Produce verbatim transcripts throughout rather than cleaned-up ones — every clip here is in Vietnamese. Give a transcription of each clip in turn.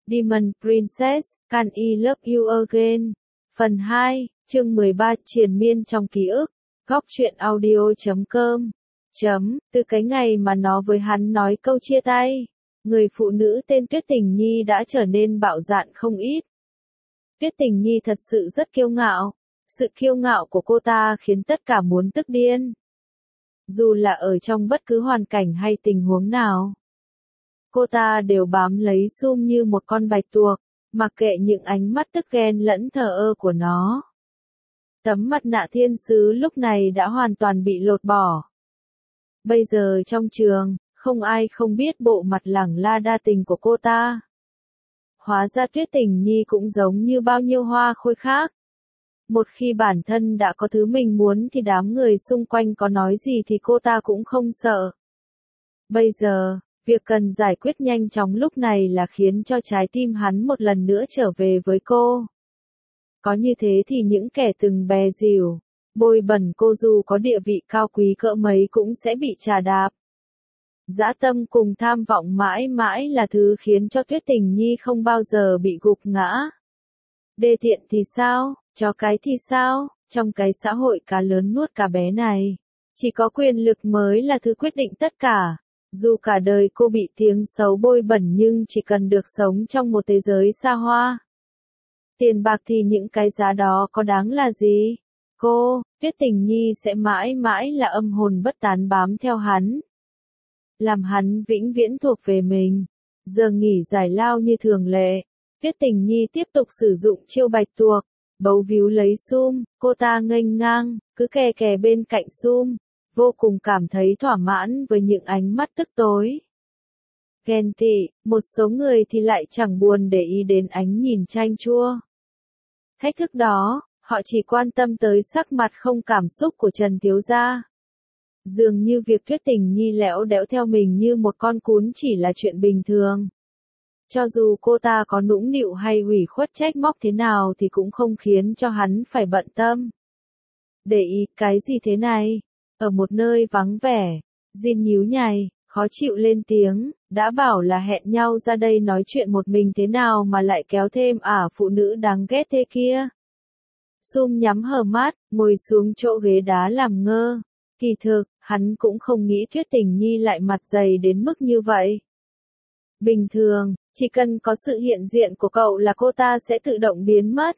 Demon Princess, Can I Love You Again? Phần hai, chương mười ba, triền miên trong ký ức. Góc truyện audio chấm com. Chấm, từ cái ngày mà nó với hắn nói câu chia tay, người phụ nữ tên Tuyết Tình Nhi đã trở nên bạo dạn không ít. Tuyết Tình Nhi thật sự rất kiêu ngạo. Sự kiêu ngạo của cô ta khiến tất cả muốn tức điên. Dù là ở trong bất cứ hoàn cảnh hay tình huống nào, cô ta đều bám lấy Sum như một con bạch tuộc, mặc kệ những ánh mắt tức ghen lẫn thờ ơ của nó. Tấm mặt nạ thiên sứ lúc này đã hoàn toàn bị lột bỏ. Bây giờ trong trường, không ai không biết bộ mặt lẳng la đa tình của cô ta. Hóa ra Tuyết Tình Nhi cũng giống như bao nhiêu hoa khôi khác. Một khi bản thân đã có thứ mình muốn thì đám người xung quanh có nói gì thì cô ta cũng không sợ. Bây giờ, việc cần giải quyết nhanh chóng lúc này là khiến cho trái tim hắn một lần nữa trở về với cô. Có như thế thì những kẻ từng bè dìu, bôi bẩn cô dù có địa vị cao quý cỡ mấy cũng sẽ bị trà đạp. Dã tâm cùng tham vọng mãi mãi là thứ khiến cho Tuyết Tình Nhi không bao giờ bị gục ngã. Đê tiện thì sao, chó cái thì sao, trong cái xã hội cá lớn nuốt cá bé này, chỉ có quyền lực mới là thứ quyết định tất cả. Dù cả đời cô bị tiếng xấu bôi bẩn nhưng chỉ cần được sống trong một thế giới xa hoa. Tiền bạc thì những cái giá đó có đáng là gì? Cô, Tuyết Tình Nhi sẽ mãi mãi là âm hồn bất tán bám theo hắn. Làm hắn vĩnh viễn thuộc về mình. Giờ nghỉ giải lao như thường lệ. Tuyết Tình Nhi tiếp tục sử dụng chiêu bạch tuộc, bấu víu lấy Sum, cô ta nghênh ngang, cứ kè kè bên cạnh Sum, vô cùng cảm thấy thỏa mãn với những ánh mắt tức tối. Ghen tị, một số người thì lại chẳng buồn để ý đến ánh nhìn chanh chua. Thách thức đó, họ chỉ quan tâm tới sắc mặt không cảm xúc của Trần thiếu gia. Dường như việc Tuyết Tình Nhi lẽo đẽo theo mình như một con cún chỉ là chuyện bình thường. Cho dù cô ta có nũng nịu hay ủy khuất trách móc thế nào thì cũng không khiến cho hắn phải bận tâm. Để ý cái gì thế này? Ở một nơi vắng vẻ, Jin nhíu nhày, khó chịu lên tiếng, đã bảo là hẹn nhau ra đây nói chuyện một mình thế nào mà lại kéo thêm ả phụ nữ đáng ghét thế kia. Sum nhắm hờ mắt, ngồi xuống chỗ ghế đá làm ngơ. Kỳ thực, hắn cũng không nghĩ Tuyết Tình Nhi lại mặt dày đến mức như vậy. Bình thường, chỉ cần có sự hiện diện của cậu là cô ta sẽ tự động biến mất.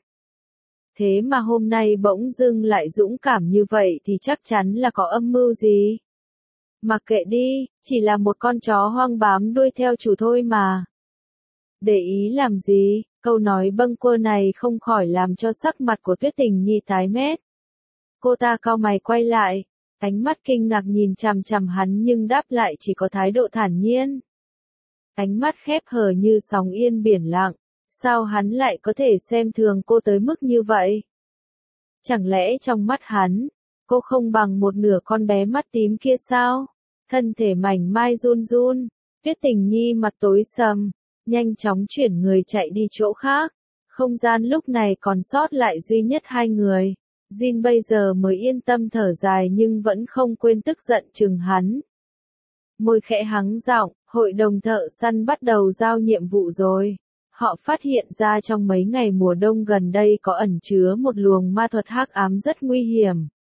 Thế mà hôm nay bỗng dưng lại dũng cảm như vậy thì chắc chắn là có âm mưu gì. Mặc kệ đi, chỉ là một con chó hoang bám đuôi theo chủ thôi mà. Để ý làm gì, câu nói bâng quơ này không khỏi làm cho sắc mặt của Tuyết Tình Nhi tái mét. Cô ta cau mày quay lại, ánh mắt kinh ngạc nhìn chằm chằm hắn nhưng đáp lại chỉ có thái độ thản nhiên. Ánh mắt khép hờ như sóng yên biển lặng, sao hắn lại có thể xem thường cô tới mức như vậy? Chẳng lẽ trong mắt hắn, cô không bằng một nửa con bé mắt tím kia sao? Thân thể mảnh mai run run, Tuyết Tình Nhi mặt tối sầm, nhanh chóng chuyển người chạy đi chỗ khác. Không gian lúc này còn sót lại duy nhất hai người. Jin bây giờ mới yên tâm thở dài nhưng vẫn không quên tức giận chừng hắn. Môi khẽ hắng giọng, hội đồng thợ săn bắt đầu giao nhiệm vụ rồi. Họ phát hiện ra trong mấy ngày mùa đông gần đây có ẩn chứa một luồng ma thuật hắc ám rất nguy hiểm.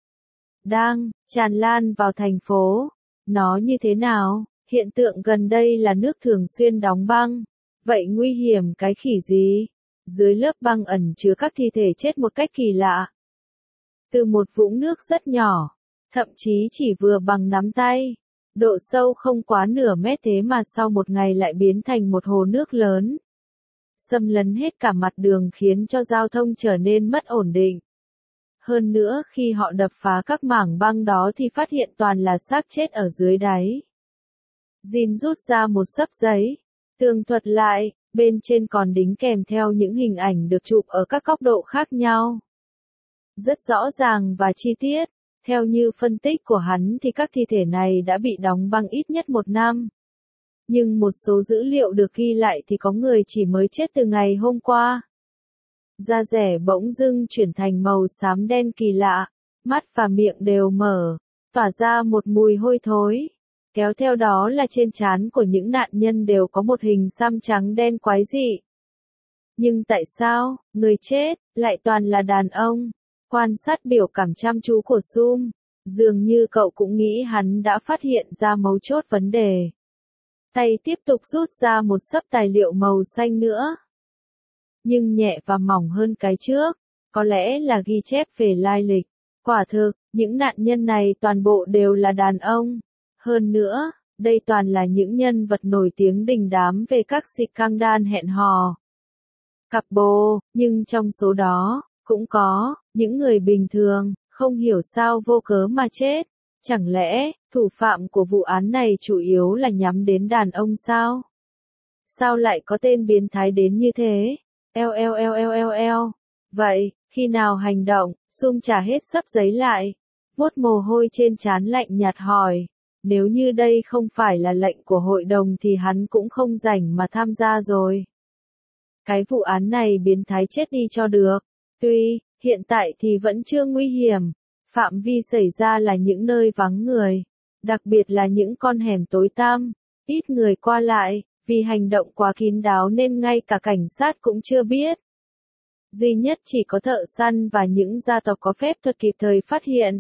Đang tràn lan vào thành phố. Nó như thế nào? Hiện tượng gần đây là nước thường xuyên đóng băng. Vậy nguy hiểm cái khỉ gì? Dưới lớp băng ẩn chứa các thi thể chết một cách kỳ lạ. Từ một vũng nước rất nhỏ, thậm chí chỉ vừa bằng nắm tay. Độ sâu không quá nửa mét thế mà sau một ngày lại biến thành một hồ nước lớn. Xâm lấn hết cả mặt đường khiến cho giao thông trở nên mất ổn định. Hơn nữa khi họ đập phá các mảng băng đó thì phát hiện toàn là xác chết ở dưới đáy. Jin rút ra một xấp giấy, tường thuật lại, bên trên còn đính kèm theo những hình ảnh được chụp ở các góc độ khác nhau. Rất rõ ràng và chi tiết. Theo như phân tích của hắn thì các thi thể này đã bị đóng băng ít nhất một năm. Nhưng một số dữ liệu được ghi lại thì có người chỉ mới chết từ ngày hôm qua. Da rẻ bỗng dưng chuyển thành màu xám đen kỳ lạ, mắt và miệng đều mở, tỏa ra một mùi hôi thối. Kéo theo đó là trên trán của những nạn nhân đều có một hình xăm trắng đen quái dị. Nhưng tại sao, người chết, lại toàn là đàn ông? Quan sát biểu cảm chăm chú của Sum, dường như cậu cũng nghĩ hắn đã phát hiện ra mấu chốt vấn đề. Tay tiếp tục rút ra một xấp tài liệu màu xanh nữa. Nhưng nhẹ và mỏng hơn cái trước, có lẽ là ghi chép về lai lịch. Quả thực, những nạn nhân này toàn bộ đều là đàn ông. Hơn nữa, đây toàn là những nhân vật nổi tiếng đình đám về các scandal hẹn hò. Cặp bồ, nhưng trong số đó, cũng có những người bình thường, không hiểu sao vô cớ mà chết. Chẳng lẽ, thủ phạm của vụ án này chủ yếu là nhắm đến đàn ông sao? Sao lại có tên biến thái đến như thế? Eo eo eo eo eo eo. Vậy, khi nào hành động? Sum trả hết xấp giấy lại, vuốt mồ hôi trên trán lạnh nhạt hỏi. Nếu như đây không phải là lệnh của hội đồng thì hắn cũng không rảnh mà tham gia rồi. Cái vụ án này biến thái chết đi cho được. Tuy, hiện tại thì vẫn chưa nguy hiểm. Phạm vi xảy ra là những nơi vắng người. Đặc biệt là những con hẻm tối tăm, ít người qua lại, vì hành động quá kín đáo nên ngay cả cảnh sát cũng chưa biết. Duy nhất chỉ có thợ săn và những gia tộc có phép thuật kịp thời phát hiện.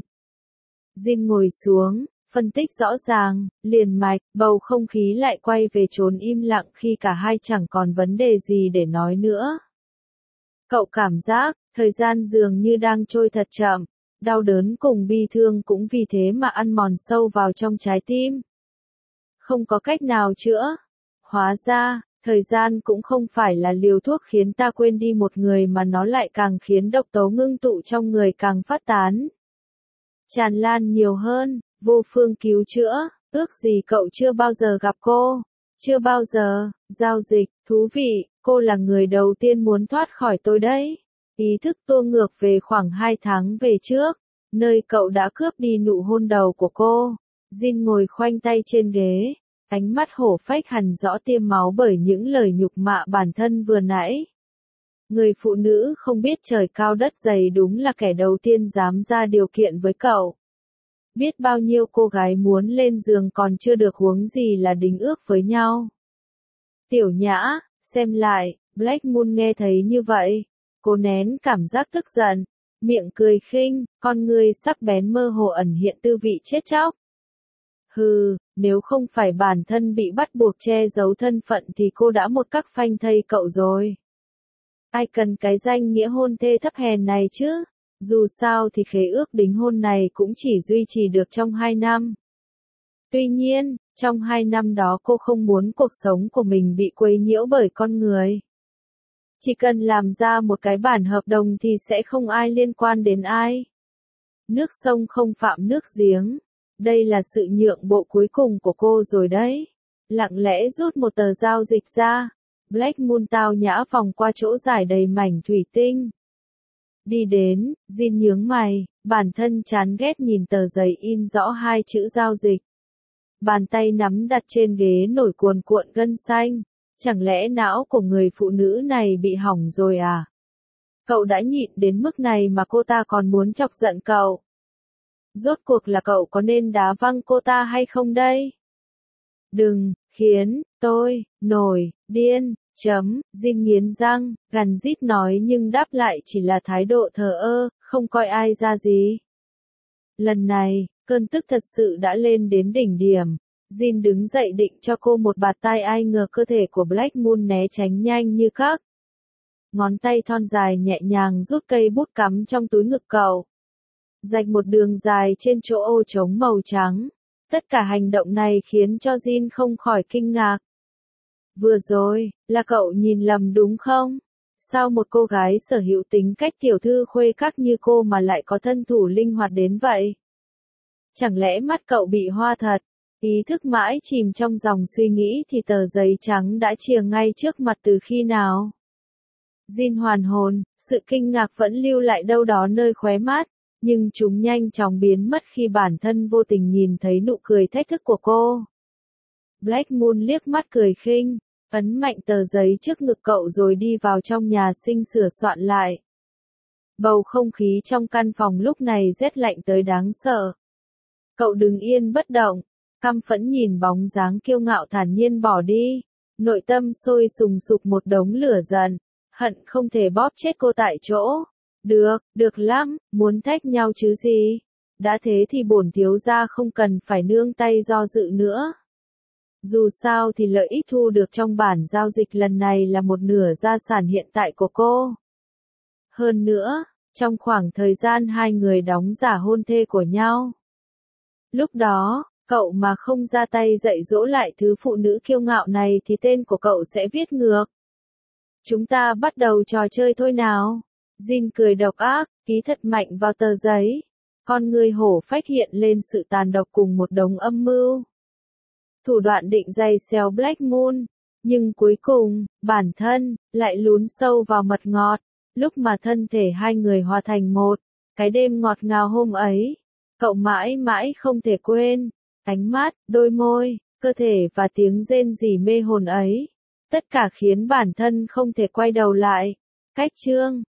Jin ngồi xuống, phân tích rõ ràng, liền mạch, bầu không khí lại quay về chốn im lặng khi cả hai chẳng còn vấn đề gì để nói nữa. Cậu cảm giác, thời gian dường như đang trôi thật chậm, đau đớn cùng bi thương cũng vì thế mà ăn mòn sâu vào trong trái tim. Không có cách nào chữa. Hóa ra, thời gian cũng không phải là liều thuốc khiến ta quên đi một người mà nó lại càng khiến độc tố ngưng tụ trong người càng phát tán. Tràn lan nhiều hơn, vô phương cứu chữa, ước gì cậu chưa bao giờ gặp cô. Chưa bao giờ, giao dịch, thú vị, cô là người đầu tiên muốn thoát khỏi tôi đấy. Ý thức tua ngược về khoảng hai tháng về trước, nơi cậu đã cướp đi nụ hôn đầu của cô. Jin ngồi khoanh tay trên ghế, ánh mắt hổ phách hằn rõ tiêm máu bởi những lời nhục mạ bản thân vừa nãy. Người phụ nữ không biết trời cao đất dày đúng là kẻ đầu tiên dám ra điều kiện với cậu. Biết bao nhiêu cô gái muốn lên giường còn chưa được huống gì là đính ước với nhau. Tiểu Nhã, xem lại, Black Moon nghe thấy như vậy. Cô nén cảm giác tức giận, miệng cười khinh, con ngươi sắc bén mơ hồ ẩn hiện tư vị chết chóc. Hừ, nếu không phải bản thân bị bắt buộc che giấu thân phận thì cô đã một cắc phanh thây cậu rồi. Ai cần cái danh nghĩa hôn thê thấp hèn này chứ? Dù sao thì khế ước đính hôn này cũng chỉ duy trì được trong hai năm. Tuy nhiên, trong hai năm đó cô không muốn cuộc sống của mình bị quấy nhiễu bởi con người. Chỉ cần làm ra một cái bản hợp đồng thì sẽ không ai liên quan đến ai. Nước sông không phạm nước giếng. Đây là sự nhượng bộ cuối cùng của cô rồi đấy. Lặng lẽ rút một tờ giao dịch ra. Black Moon tao nhã vòng qua chỗ dài đầy mảnh thủy tinh. Đi đến, Jin nhướng mày, bản thân chán ghét nhìn tờ giấy in rõ hai chữ giao dịch. Bàn tay nắm đặt trên ghế nổi cuồn cuộn gân xanh. Chẳng lẽ não của người phụ nữ này bị hỏng rồi à? Cậu đã nhịn đến mức này mà cô ta còn muốn chọc giận cậu. Rốt cuộc là cậu có nên đá văng cô ta hay không đây? Đừng, khiến, tôi, nổi, điên, chấm, Jin nghiến răng, gằn rít nói nhưng đáp lại chỉ là thái độ thờ ơ, không coi ai ra gì. Lần này, cơn tức thật sự đã lên đến đỉnh điểm. Jin đứng dậy định cho cô một bạt tai ai ngờ cơ thể của Black Moon né tránh nhanh như cắt. Ngón tay thon dài nhẹ nhàng rút cây bút cắm trong túi ngực cậu. Rạch một đường dài trên chỗ ô trống màu trắng. Tất cả hành động này khiến cho Jin không khỏi kinh ngạc. Vừa rồi, là cậu nhìn lầm đúng không? Sao một cô gái sở hữu tính cách tiểu thư khuê các như cô mà lại có thân thủ linh hoạt đến vậy? Chẳng lẽ mắt cậu bị hoa thật? Ý thức mãi chìm trong dòng suy nghĩ thì tờ giấy trắng đã chìa ngay trước mặt từ khi nào? Jin hoàn hồn, sự kinh ngạc vẫn lưu lại đâu đó nơi khóe mắt, nhưng chúng nhanh chóng biến mất khi bản thân vô tình nhìn thấy nụ cười thách thức của cô. Black Moon liếc mắt cười khinh, ấn mạnh tờ giấy trước ngực cậu rồi đi vào trong nhà sinh sửa soạn lại. Bầu không khí trong căn phòng lúc này rét lạnh tới đáng sợ. Cậu đứng yên bất động, căm phẫn nhìn bóng dáng kiêu ngạo thản nhiên bỏ đi, nội tâm sôi sùng sục một đống lửa giận. Hận không thể bóp chết cô tại chỗ. Được, được lắm, muốn thách nhau chứ gì. Đã thế thì bổn thiếu gia không cần phải nương tay do dự nữa. Dù sao thì lợi ích thu được trong bản giao dịch lần này là một nửa gia sản hiện tại của cô. Hơn nữa, trong khoảng thời gian hai người đóng giả hôn thê của nhau. Lúc đó, cậu mà không ra tay dạy dỗ lại thứ phụ nữ kiêu ngạo này thì tên của cậu sẽ viết ngược. Chúng ta bắt đầu trò chơi thôi nào. Jin cười độc ác, ký thật mạnh vào tờ giấy. Con người hổ phách hiện lên sự tàn độc cùng một đống âm mưu. Thủ đoạn định dày xéo Black Moon. Nhưng cuối cùng, bản thân, lại lún sâu vào mật ngọt. Lúc mà thân thể hai người hòa thành một. Cái đêm ngọt ngào hôm ấy. Cậu mãi mãi không thể quên. Ánh mắt, đôi môi, cơ thể và tiếng rên rỉ mê hồn ấy. Tất cả khiến bản thân không thể quay đầu lại. Cách chương